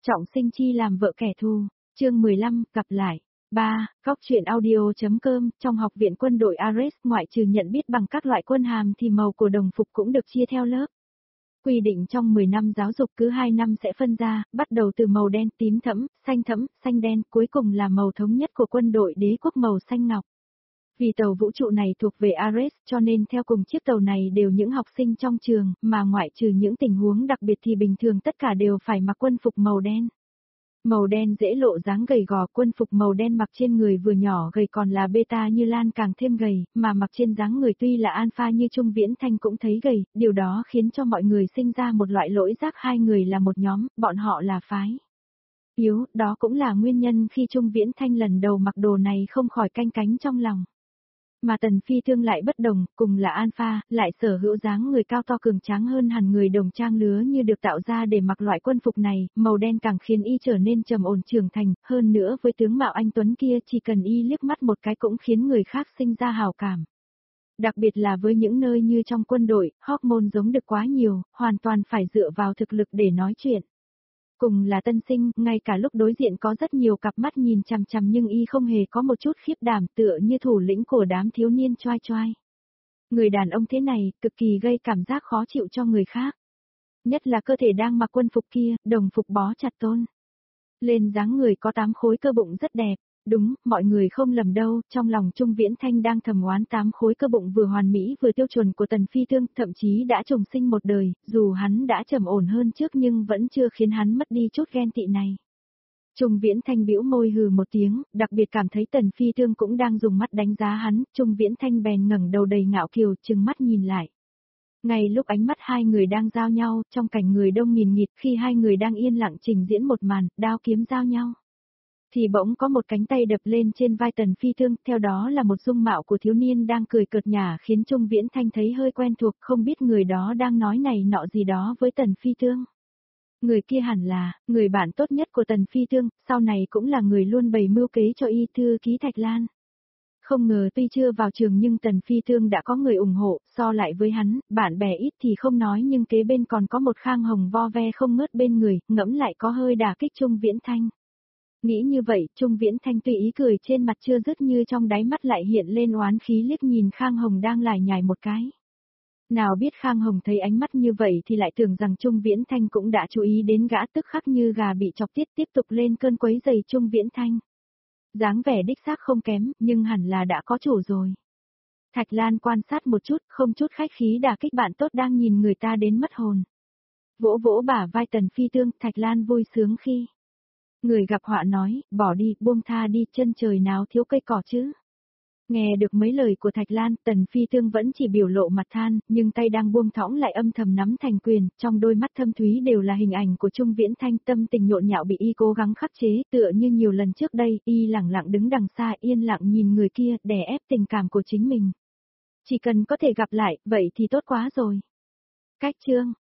Trọng sinh chi làm vợ kẻ thù, chương 15, gặp lại. 3. Góc truyện audio.com, trong học viện quân đội Ares, ngoại trừ nhận biết bằng các loại quân hàm thì màu của đồng phục cũng được chia theo lớp. Quy định trong 10 năm giáo dục cứ 2 năm sẽ phân ra, bắt đầu từ màu đen, tím thẫm, xanh đen, cuối cùng là màu thống nhất của quân đội đế quốc màu xanh ngọc. Vì tàu vũ trụ này thuộc về Ares cho nên theo cùng chiếc tàu này đều những học sinh trong trường, mà ngoại trừ những tình huống đặc biệt thì bình thường tất cả đều phải mặc quân phục màu đen. Màu đen dễ lộ dáng gầy gò, quân phục màu đen mặc trên người vừa nhỏ gầy còn là beta như Lan càng thêm gầy, mà mặc trên dáng người tuy là alpha như Trung Viễn Thanh cũng thấy gầy, điều đó khiến cho mọi người sinh ra một loại lỗi giác hai người là một nhóm, bọn họ là phái yếu, đó cũng là nguyên nhân khi Trung Viễn Thanh lần đầu mặc đồ này không khỏi canh cánh trong lòng. Mà Tần Phi Thương lại bất đồng, cùng là alpha, lại sở hữu dáng người cao to cường tráng hơn hẳn người đồng trang lứa như được tạo ra để mặc loại quân phục này, màu đen càng khiến y trở nên trầm ổn trưởng thành, hơn nữa với tướng mạo anh tuấn kia chỉ cần y liếc mắt một cái cũng khiến người khác sinh ra hào cảm. Đặc biệt là với những nơi như trong quân đội, hormone giống được quá nhiều, hoàn toàn phải dựa vào thực lực để nói chuyện. Cùng là tân sinh, ngay cả lúc đối diện có rất nhiều cặp mắt nhìn chằm chằm nhưng y không hề có một chút khiếp đảm tựa như thủ lĩnh của đám thiếu niên choai choai. Người đàn ông thế này, cực kỳ gây cảm giác khó chịu cho người khác. Nhất là cơ thể đang mặc quân phục kia, đồng phục bó chặt tôn. Lên dáng người có 8 khối cơ bụng rất đẹp. Đúng, mọi người không lầm đâu, trong lòng Trung Viễn Thanh đang thầm oán 8 khối cơ bụng vừa hoàn mỹ vừa tiêu chuẩn của Tần Phi Thương, thậm chí đã trùng sinh một đời, dù hắn đã trầm ổn hơn trước nhưng vẫn chưa khiến hắn mất đi chút ghen tị này. Trung Viễn Thanh bĩu môi hừ một tiếng, đặc biệt cảm thấy Tần Phi Thương cũng đang dùng mắt đánh giá hắn, Trung Viễn Thanh bèn ngẩng đầu đầy ngạo kiều trừng mắt nhìn lại. Ngay lúc ánh mắt hai người đang giao nhau, trong cảnh người đông nghìn nghịt khi hai người đang yên lặng trình diễn một màn, đao kiếm giao nhau. Thì bỗng có một cánh tay đập lên trên vai Tần Phi Thương, theo đó là một dung mạo của thiếu niên đang cười cợt nhả khiến Trung Viễn Thanh thấy hơi quen thuộc, không biết người đó đang nói này nọ gì đó với Tần Phi Thương. Người kia hẳn là, người bạn tốt nhất của Tần Phi Thương, sau này cũng là người luôn bày mưu kế cho y thư ký Thạch Lan. Không ngờ tuy chưa vào trường nhưng Tần Phi Thương đã có người ủng hộ, so lại với hắn, bạn bè ít thì không nói nhưng kế bên còn có một Khang Hồng vo ve không ngớt bên người, ngẫm lại có hơi đả kích Trung Viễn Thanh. Nghĩ như vậy, Trung Viễn Thanh tùy ý cười trên mặt chưa dứt như trong đáy mắt lại hiện lên oán khí liếc nhìn Khang Hồng đang lải nhải một cái. Nào biết Khang Hồng thấy ánh mắt như vậy thì lại tưởng rằng Trung Viễn Thanh cũng đã chú ý đến gã tức khắc như gà bị chọc tiết tiếp tục lên cơn quấy giày Trung Viễn Thanh. Dáng vẻ đích xác không kém, nhưng hẳn là đã có chủ rồi. Thạch Lan quan sát một chút, không chút khách khí đả kích bạn tốt đang nhìn người ta đến mất hồn. Vỗ vỗ bả vai Tần Phi Thương, Thạch Lan vui sướng khi người gặp họa nói, bỏ đi, buông tha đi, chân trời nào thiếu cây cỏ chứ. Nghe được mấy lời của Thạch Lan, Tần Phi Thương vẫn chỉ biểu lộ mặt than, nhưng tay đang buông thõng lại âm thầm nắm thành quyền, trong đôi mắt thâm thúy đều là hình ảnh của Trung Viễn Thanh, tâm tình nhộn nhạo bị y cố gắng khắc chế, tựa như nhiều lần trước đây, y lẳng lặng đứng đằng xa yên lặng nhìn người kia, đè ép tình cảm của chính mình. Chỉ cần có thể gặp lại, vậy thì tốt quá rồi. Cách chương